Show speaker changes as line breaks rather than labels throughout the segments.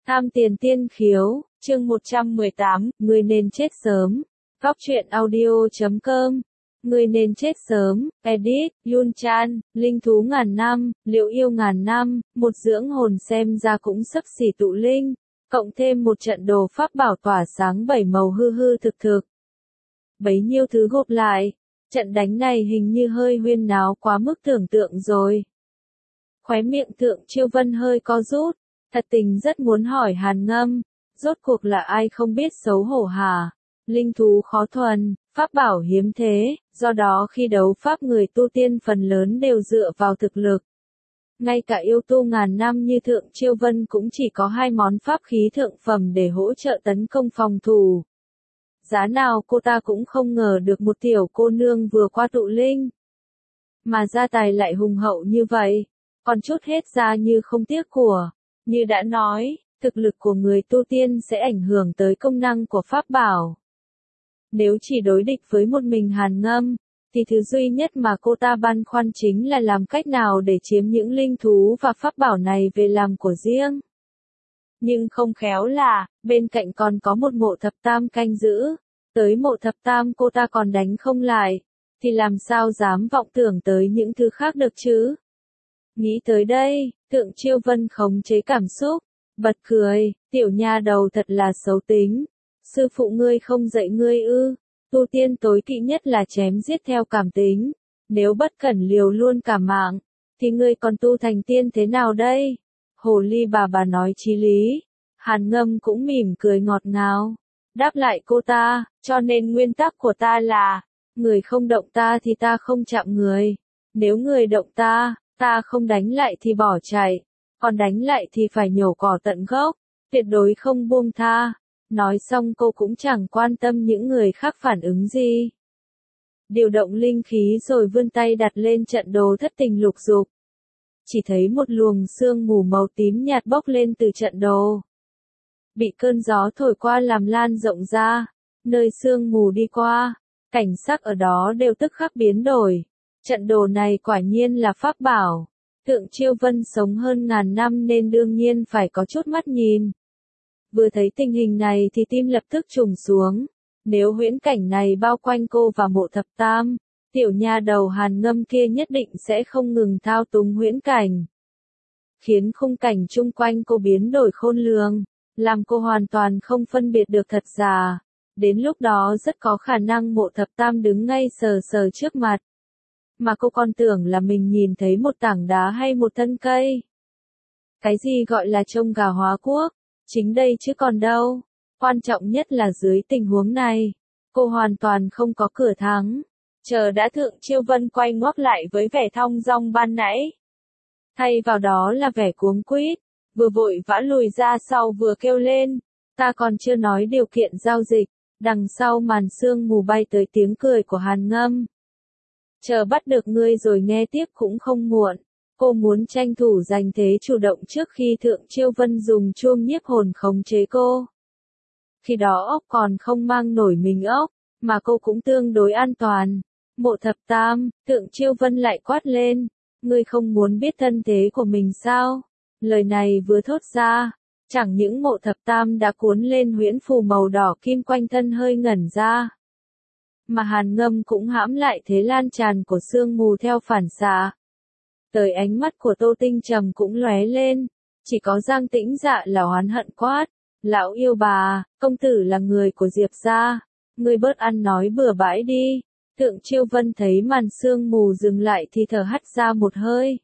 Tham tiền tiên khiếu, chương 118, người nên chết sớm. Góc truyện audio.com. Người nên chết sớm, edit, Yun Chan, linh thú ngàn năm, liệu yêu ngàn năm, một dưỡng hồn xem ra cũng xấp xỉ tụ linh, cộng thêm một trận đồ pháp bảo tỏa sáng bảy màu hư hư thực thực. Bấy nhiêu thứ gộp lại, trận đánh này hình như hơi huyên náo quá mức tưởng tượng rồi. Khóe miệng Thượng Chiêu Vân hơi co rút, thật tình rất muốn hỏi Hàn Ngâm, rốt cuộc là ai không biết xấu hổ hả? Linh thú khó thuần, pháp bảo hiếm thế, do đó khi đấu pháp người tu tiên phần lớn đều dựa vào thực lực. Ngay cả yêu tu ngàn năm như Thượng Chiêu Vân cũng chỉ có hai món pháp khí thượng phẩm để hỗ trợ tấn công phòng thủ. Giá nào cô ta cũng không ngờ được một tiểu cô nương vừa qua tụ linh. Mà gia tài lại hùng hậu như vậy, còn chút hết ra như không tiếc của. Như đã nói, thực lực của người tu tiên sẽ ảnh hưởng tới công năng của pháp bảo. Nếu chỉ đối địch với một mình Hàn Ngâm, thì thứ duy nhất mà cô ta băn khoăn chính là làm cách nào để chiếm những linh thú và pháp bảo này về làm của riêng. Nhưng không khéo là, bên cạnh còn có một mộ thập tam canh giữ, tới mộ thập tam cô ta còn đánh không lại, thì làm sao dám vọng tưởng tới những thứ khác được chứ? Nghĩ tới đây, Thượng Chiêu Vân khống chế cảm xúc, bật cười, tiểu nha đầu thật là xấu tính. Sư phụ ngươi không dạy ngươi ư? Tu tiên tối kỵ nhất là chém giết theo cảm tính. Nếu bất cẩn liều luôn cả mạng, thì ngươi còn tu thành tiên thế nào đây? Hồ ly bà nói chí lý. Hàn Ngâm cũng mỉm cười ngọt ngào. Đáp lại cô ta, cho nên nguyên tắc của ta là, người không động ta thì ta không chạm người. Nếu người động ta không đánh lại thì bỏ chạy. Còn đánh lại thì phải nhổ cỏ tận gốc, tuyệt đối không buông tha. Nói xong cô cũng chẳng quan tâm những người khác phản ứng gì. Điều động linh khí rồi vươn tay đặt lên trận đồ thất tình lục dục. Chỉ thấy một luồng sương mù màu tím nhạt bốc lên từ trận đồ. Bị cơn gió thổi qua làm lan rộng ra, nơi sương mù đi qua, cảnh sắc ở đó đều tức khắc biến đổi. Trận đồ này quả nhiên là pháp bảo. Thượng Chiêu Vân sống hơn ngàn năm nên đương nhiên phải có chút mắt nhìn. Vừa thấy tình hình này thì tim lập tức trùng xuống. Nếu huyễn cảnh này bao quanh cô và mộ thập tam, tiểu nha đầu Hàn Ngâm kia nhất định sẽ không ngừng thao túng huyễn cảnh. Khiến khung cảnh chung quanh cô biến đổi khôn lường, làm cô hoàn toàn không phân biệt được thật giả. Đến lúc đó rất có khả năng mộ thập tam đứng ngay sờ sờ trước mặt. Mà cô còn tưởng là mình nhìn thấy một tảng đá hay một thân cây. Cái gì gọi là trông gà hóa quốc? Chính đây chứ còn đâu. Quan trọng nhất là dưới tình huống này, cô hoàn toàn không có cửa thắng. Chờ đã Thượng Chiêu Vân quay ngoắt lại với vẻ thong dong ban nãy. Thay vào đó là vẻ cuống quýt, vừa vội vã lùi ra sau vừa kêu lên. Ta còn chưa nói điều kiện giao dịch, đằng sau màn sương mù bay tới tiếng cười của Hàn Ngâm. Chờ bắt được ngươi rồi nghe tiếp cũng không muộn. Cô muốn tranh thủ giành thế chủ động trước khi Thượng Chiêu Vân dùng chuông nhiếp hồn khống chế cô. Khi đó ốc còn không mang nổi mình ốc, mà cô cũng tương đối an toàn. Mộ thập tam, Thượng Chiêu Vân lại quát lên. Ngươi không muốn biết thân thế của mình sao? Lời này vừa thốt ra, chẳng những mộ thập tam đã cuốn lên huyễn phù màu đỏ kim quanh thân hơi ngẩn ra. Mà Hàn Ngâm cũng hãm lại thế lan tràn của sương mù theo phản xạ. Tới ánh mắt của Tô Tinh Trầm cũng lóe lên, chỉ có Giang Tĩnh Dạ là oán hận quát. Lão yêu bà, công tử là người của Diệp gia, ngươi bớt ăn nói bừa bãi đi. Thượng Chiêu Vân thấy màn sương mù dừng lại thì thở hắt ra một hơi.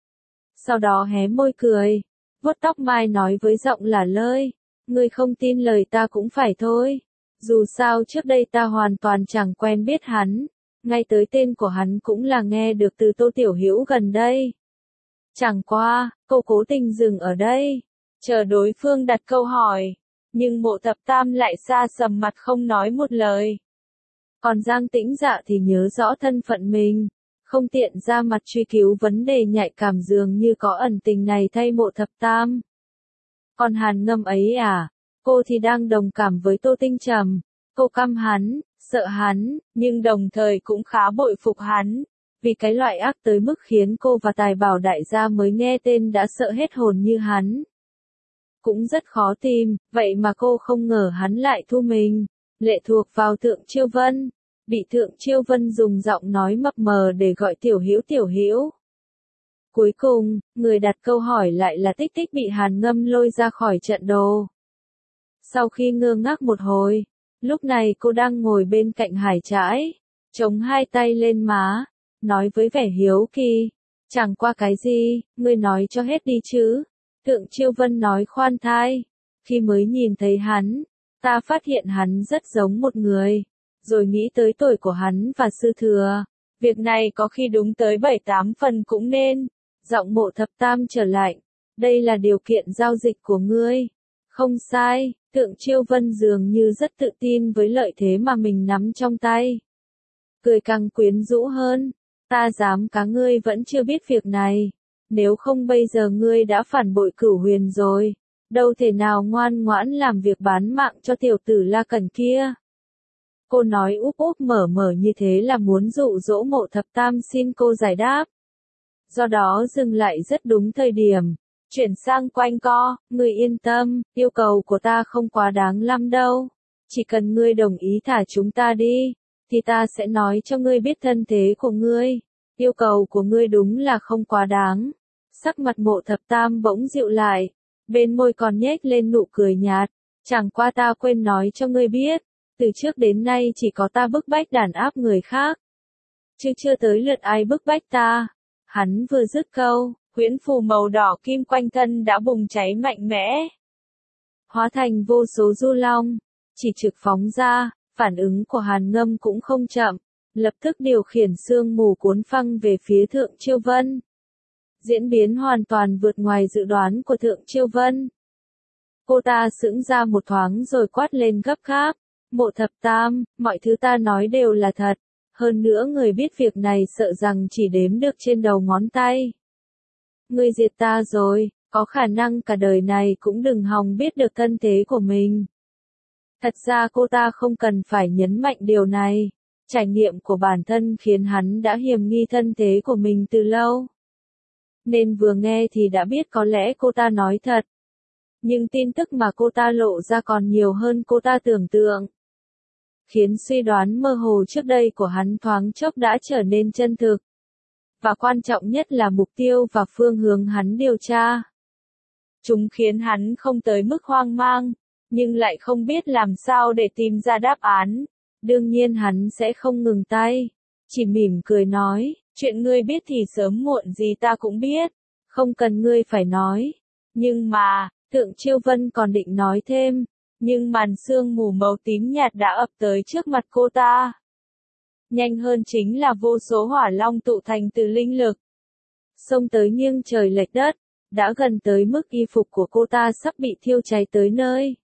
Sau đó hé môi cười, vuốt tóc mai nói với giọng là lơi. Ngươi không tin lời ta cũng phải thôi. Dù sao trước đây ta hoàn toàn chẳng quen biết hắn. Ngay tới tên của hắn cũng là nghe được từ Tô Tiểu Hữu gần đây. Chẳng qua, cô cố tình dừng ở đây, chờ đối phương đặt câu hỏi, nhưng mộ thập tam lại xa sầm mặt không nói một lời. Còn Giang Tĩnh Dạ thì nhớ rõ thân phận mình, không tiện ra mặt truy cứu vấn đề nhạy cảm dường như có ẩn tình này thay mộ thập tam. Còn Hàn Ngâm ấy à, cô thì đang đồng cảm với Tô Tinh Trầm, cô căm hắn, sợ hắn, nhưng đồng thời cũng khá bội phục hắn, vì cái loại ác tới mức khiến cô và Tài Bảo đại gia mới nghe tên đã sợ hết hồn như hắn. cũng rất khó tìm, vậy mà cô không ngờ hắn lại thu mình, lệ thuộc vào Thượng Chiêu Vân, bị Thượng Chiêu Vân dùng giọng nói mập mờ để gọi Tiểu Hữu Tiểu Hữu. Cuối cùng, người đặt câu hỏi lại là Tích Tích bị Hàn Ngâm lôi ra khỏi trận đồ. Sau khi ngơ ngác một hồi, lúc này cô đang ngồi bên cạnh Hải Trãi, chống hai tay lên má, nói với vẻ hiếu kỳ, chẳng qua cái gì, ngươi nói cho hết đi chứ. Thượng Chiêu Vân nói khoan thai, khi mới nhìn thấy hắn, ta phát hiện hắn rất giống một người, rồi nghĩ tới tuổi của hắn và sư thừa. Việc này có khi đúng tới 7-8 phần cũng nên. Giọng Mộ Thập Tam trở lại, đây là điều kiện giao dịch của ngươi. Không sai, Thượng Chiêu Vân dường như rất tự tin với lợi thế mà mình nắm trong tay. Cười càng quyến rũ hơn, ta dám cá ngươi vẫn chưa biết việc này. Nếu không bây giờ ngươi đã phản bội Cửu Huyền rồi, đâu thể nào ngoan ngoãn làm việc bán mạng cho tiểu tử La Cẩn kia. Cô nói úp úp mở mở như thế là muốn dụ dỗ Mộ Thập Tam xin cô giải đáp. Do đó dừng lại rất đúng thời điểm, chuyển sang quanh co, ngươi yên tâm, yêu cầu của ta không quá đáng lắm đâu. Chỉ cần ngươi đồng ý thả chúng ta đi, thì ta sẽ nói cho ngươi biết thân thế của ngươi. Yêu cầu của ngươi đúng là không quá đáng. Sắc mặt Mộ Thập Tam bỗng dịu lại, bên môi còn nhếch lên nụ cười nhạt. Chẳng qua ta quên nói cho ngươi biết, từ trước đến nay chỉ có ta bức bách đàn áp người khác, chứ chưa tới lượt ai bức bách ta. Hắn vừa dứt câu, huyễn phù màu đỏ kim quanh thân đã bùng cháy mạnh mẽ, hóa thành vô số du long, chỉ trực phóng ra. Phản ứng của Hàn Ngâm cũng không chậm, lập tức điều khiển sương mù cuốn phăng về phía Thượng Chiêu Vân. Diễn biến hoàn toàn vượt ngoài dự đoán của Thượng Chiêu Vân. Cô ta sững ra một thoáng rồi quát lên gấp gáp, Mộ Thập Tam, mọi thứ ta nói đều là thật, hơn nữa người biết việc này sợ rằng chỉ đếm được trên đầu ngón tay. Ngươi diệt ta rồi, có khả năng cả đời này cũng đừng hòng biết được thân thế của mình. Thật ra cô ta không cần phải nhấn mạnh điều này, trải nghiệm của bản thân khiến hắn đã hiềm nghi thân thế của mình từ lâu. Nên vừa nghe thì đã biết có lẽ cô ta nói thật. Nhưng tin tức mà cô ta lộ ra còn nhiều hơn cô ta tưởng tượng, khiến suy đoán mơ hồ trước đây của hắn thoáng chốc đã trở nên chân thực. Và quan trọng nhất là mục tiêu và phương hướng hắn điều tra. Chúng khiến hắn không tới mức hoang mang, nhưng lại không biết làm sao để tìm ra đáp án. Đương nhiên hắn sẽ không ngừng tay, chỉ mỉm cười nói, chuyện ngươi biết thì sớm muộn gì ta cũng biết, không cần ngươi phải nói. Nhưng mà, Thượng Chiêu Vân còn định nói thêm, nhưng màn sương mù màu tím nhạt đã ập tới trước mặt cô ta. Nhanh hơn chính là vô số hỏa long tụ thành từ linh lực, xông tới nghiêng trời lệch đất, đã gần tới mức y phục của cô ta sắp bị thiêu cháy tới nơi.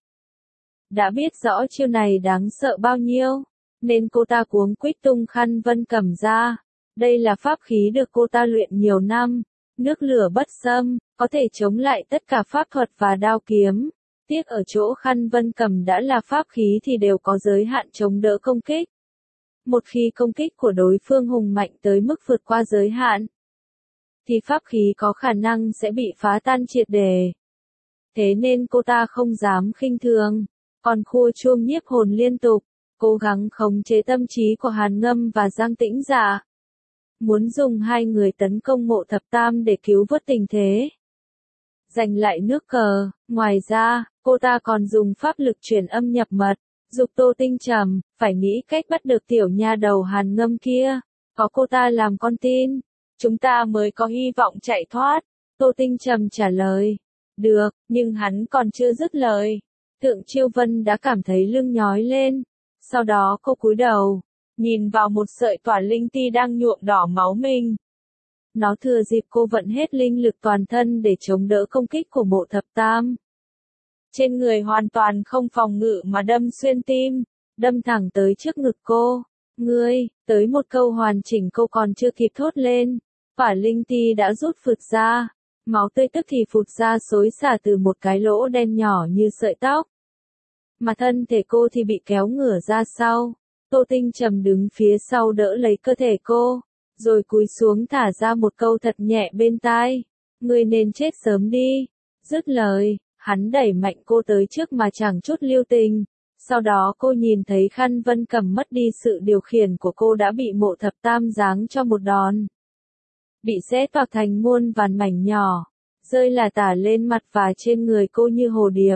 Đã biết rõ chiêu này đáng sợ bao nhiêu, nên cô ta cuống quýt tung khăn vân cầm ra. Đây là pháp khí được cô ta luyện nhiều năm, nước lửa bất xâm, có thể chống lại tất cả pháp thuật và đao kiếm. Tiếc ở chỗ khăn vân cầm đã là pháp khí thì đều có giới hạn chống đỡ công kích. Một khi công kích của đối phương hùng mạnh tới mức vượt qua giới hạn, thì pháp khí có khả năng sẽ bị phá tan triệt để. Thế nên cô ta không dám khinh thường, còn khua chuông nhiếp hồn liên tục, cố gắng khống chế tâm trí của Hàn Ngâm và Giang Tĩnh Dạ. Muốn dùng hai người tấn công Mộ Thập Tam để cứu vớt tình thế, giành lại nước cờ. Ngoài ra, cô ta còn dùng pháp lực truyền âm nhập mật, dục Tô Tinh Trầm, phải nghĩ cách bắt được tiểu nha đầu Hàn Ngâm kia. Có cô ta làm con tin, chúng ta mới có hy vọng chạy thoát. Tô Tinh Trầm trả lời, được, nhưng hắn còn chưa dứt lời. Thượng Chiêu Vân đã cảm thấy lưng nhói lên. Sau đó cô cúi đầu, nhìn vào một sợi tỏa linh ti đang nhuộm đỏ máu mình. Nó thừa dịp cô vận hết linh lực toàn thân để chống đỡ công kích của Mộ Thập Tam. Trên người hoàn toàn không phòng ngự mà đâm xuyên tim, đâm thẳng tới trước ngực cô. Ngươi, tới một câu hoàn chỉnh cô còn chưa kịp thốt lên, tỏa linh ti đã rút phượt ra. Máu tươi tức thì phụt ra xối xả từ một cái lỗ đen nhỏ như sợi tóc. Mà thân thể cô thì bị kéo ngửa ra sau. Tô Tinh Trầm đứng phía sau đỡ lấy cơ thể cô, rồi cúi xuống thả ra một câu thật nhẹ bên tai. Ngươi nên chết sớm đi. Dứt lời, Hắn đẩy mạnh cô tới trước mà chẳng chút lưu tình. Sau đó cô nhìn thấy Khăn Vân Cầm mất đi sự điều khiển của cô đã bị Mộ Thập Tam giáng cho một đòn. Bị xé toạc thành muôn vàn mảnh nhỏ, rơi là tả lên mặt và trên người cô như hồ điệp.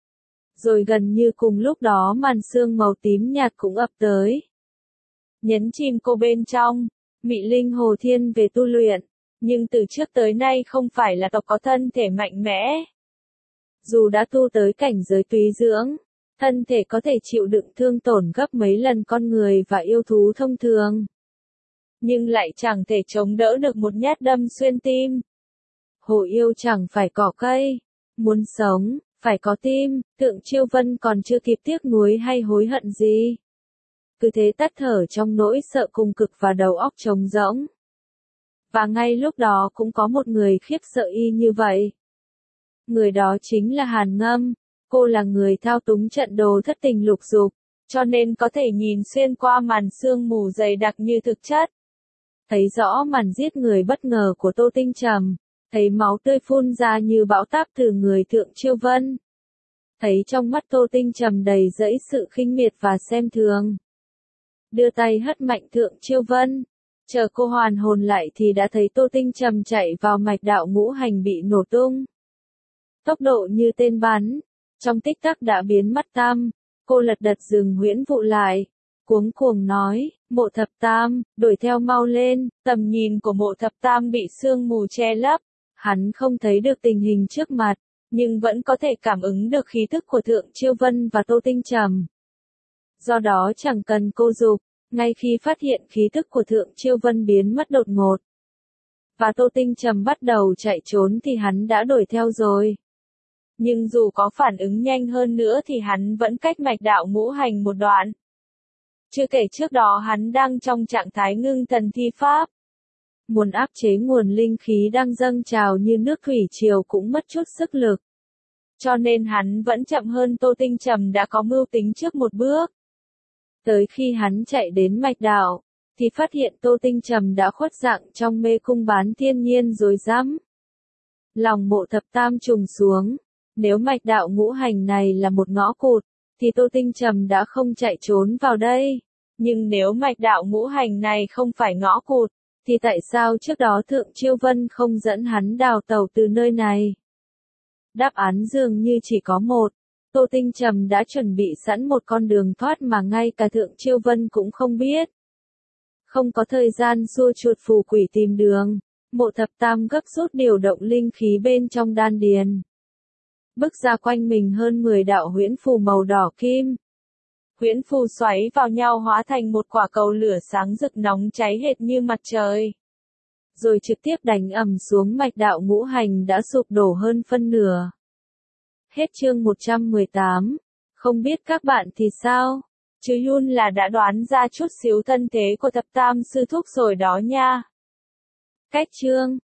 Rồi gần như cùng lúc đó màn sương màu tím nhạt cũng ập tới. Nhấn chìm cô bên trong, Mị Linh Hồ Thiên về tu luyện, nhưng từ trước tới nay không phải là tộc có thân thể mạnh mẽ. Dù đã tu tới cảnh giới túy dưỡng, thân thể có thể chịu đựng thương tổn gấp mấy lần con người và yêu thú thông thường, nhưng lại chẳng thể chống đỡ được một nhát đâm xuyên tim. Hổ yêu chẳng phải cỏ cây, muốn sống, phải có tim. Tượng Chiêu Vân còn chưa kịp tiếc nuối hay hối hận gì. Cứ thế tắt thở trong nỗi sợ cùng cực và đầu óc trống rỗng. Và ngay lúc đó cũng có một người khiếp sợ y như vậy. Người đó chính là Hàn Ngâm. Cô là người thao túng trận đồ thất tình lục dục, cho nên có thể nhìn xuyên qua màn sương mù dày đặc như thực chất. Thấy rõ màn giết người bất ngờ của Tô Tinh Trầm, thấy máu tươi phun ra như bão táp từ người Thượng Chiêu Vân. Thấy trong mắt Tô Tinh Trầm đầy dẫy sự khinh miệt và xem thường. Đưa tay hất mạnh Thượng Chiêu Vân, chờ cô hoàn hồn lại thì đã thấy Tô Tinh Trầm chạy vào mạch đạo ngũ hành bị nổ tung. Tốc độ như tên bắn, trong tích tắc đã biến mất tăm. Cô lật đật dừng huyễn vụ lại, cuống cuồng nói, Mộ Thập Tam, đuổi theo mau lên. Tầm nhìn của Mộ Thập Tam bị sương mù che lấp, hắn không thấy được tình hình trước mặt, nhưng vẫn có thể cảm ứng được khí thức của Thượng Chiêu Vân và Tô Tinh Trầm. Do đó chẳng cần cô giục, ngay khi phát hiện khí thức của Thượng Chiêu Vân biến mất đột ngột, và Tô Tinh Trầm bắt đầu chạy trốn thì hắn đã đuổi theo rồi. Nhưng dù có phản ứng nhanh hơn nữa thì hắn vẫn cách mạch đạo ngũ hành một đoạn. Chưa kể trước đó hắn đang trong trạng thái ngưng thần thi pháp. Muốn áp chế nguồn linh khí đang dâng trào như nước thủy triều cũng mất chút sức lực. Cho nên hắn vẫn chậm hơn Tô Tinh Trầm đã có mưu tính trước một bước. Tới khi hắn chạy đến mạch đạo, thì phát hiện Tô Tinh Trầm đã khuất dạng trong mê cung bán thiên nhiên rồi rắm. Lòng Mộ Thập Tam trùng xuống. Nếu mạch đạo ngũ hành này là một ngõ cụt, thì Tô Tinh Trầm đã không chạy trốn vào đây. Nhưng nếu mạch đạo ngũ hành này không phải ngõ cụt, thì tại sao trước đó Thượng Chiêu Vân không dẫn hắn đào tẩu từ nơi này? Đáp án dường như chỉ có một. Tô Tinh Trầm đã chuẩn bị sẵn một con đường thoát mà ngay cả Thượng Chiêu Vân cũng không biết. Không có thời gian xua chuột phù quỷ tìm đường, Mộ Thập Tam gấp rút điều động linh khí bên trong đan điền. Bức ra quanh mình hơn 10 đạo huyễn phù màu đỏ kim. Huyễn phù xoáy vào nhau hóa thành một quả cầu lửa sáng rực nóng cháy hệt như mặt trời. Rồi trực tiếp đánh ầm xuống mạch đạo ngũ hành đã sụp đổ hơn phân nửa. Hết chương 118. Không biết các bạn thì sao? Chứ Yun là đã đoán ra chút xíu thân thế của Thập Tam sư thúc rồi đó nha. Cách chương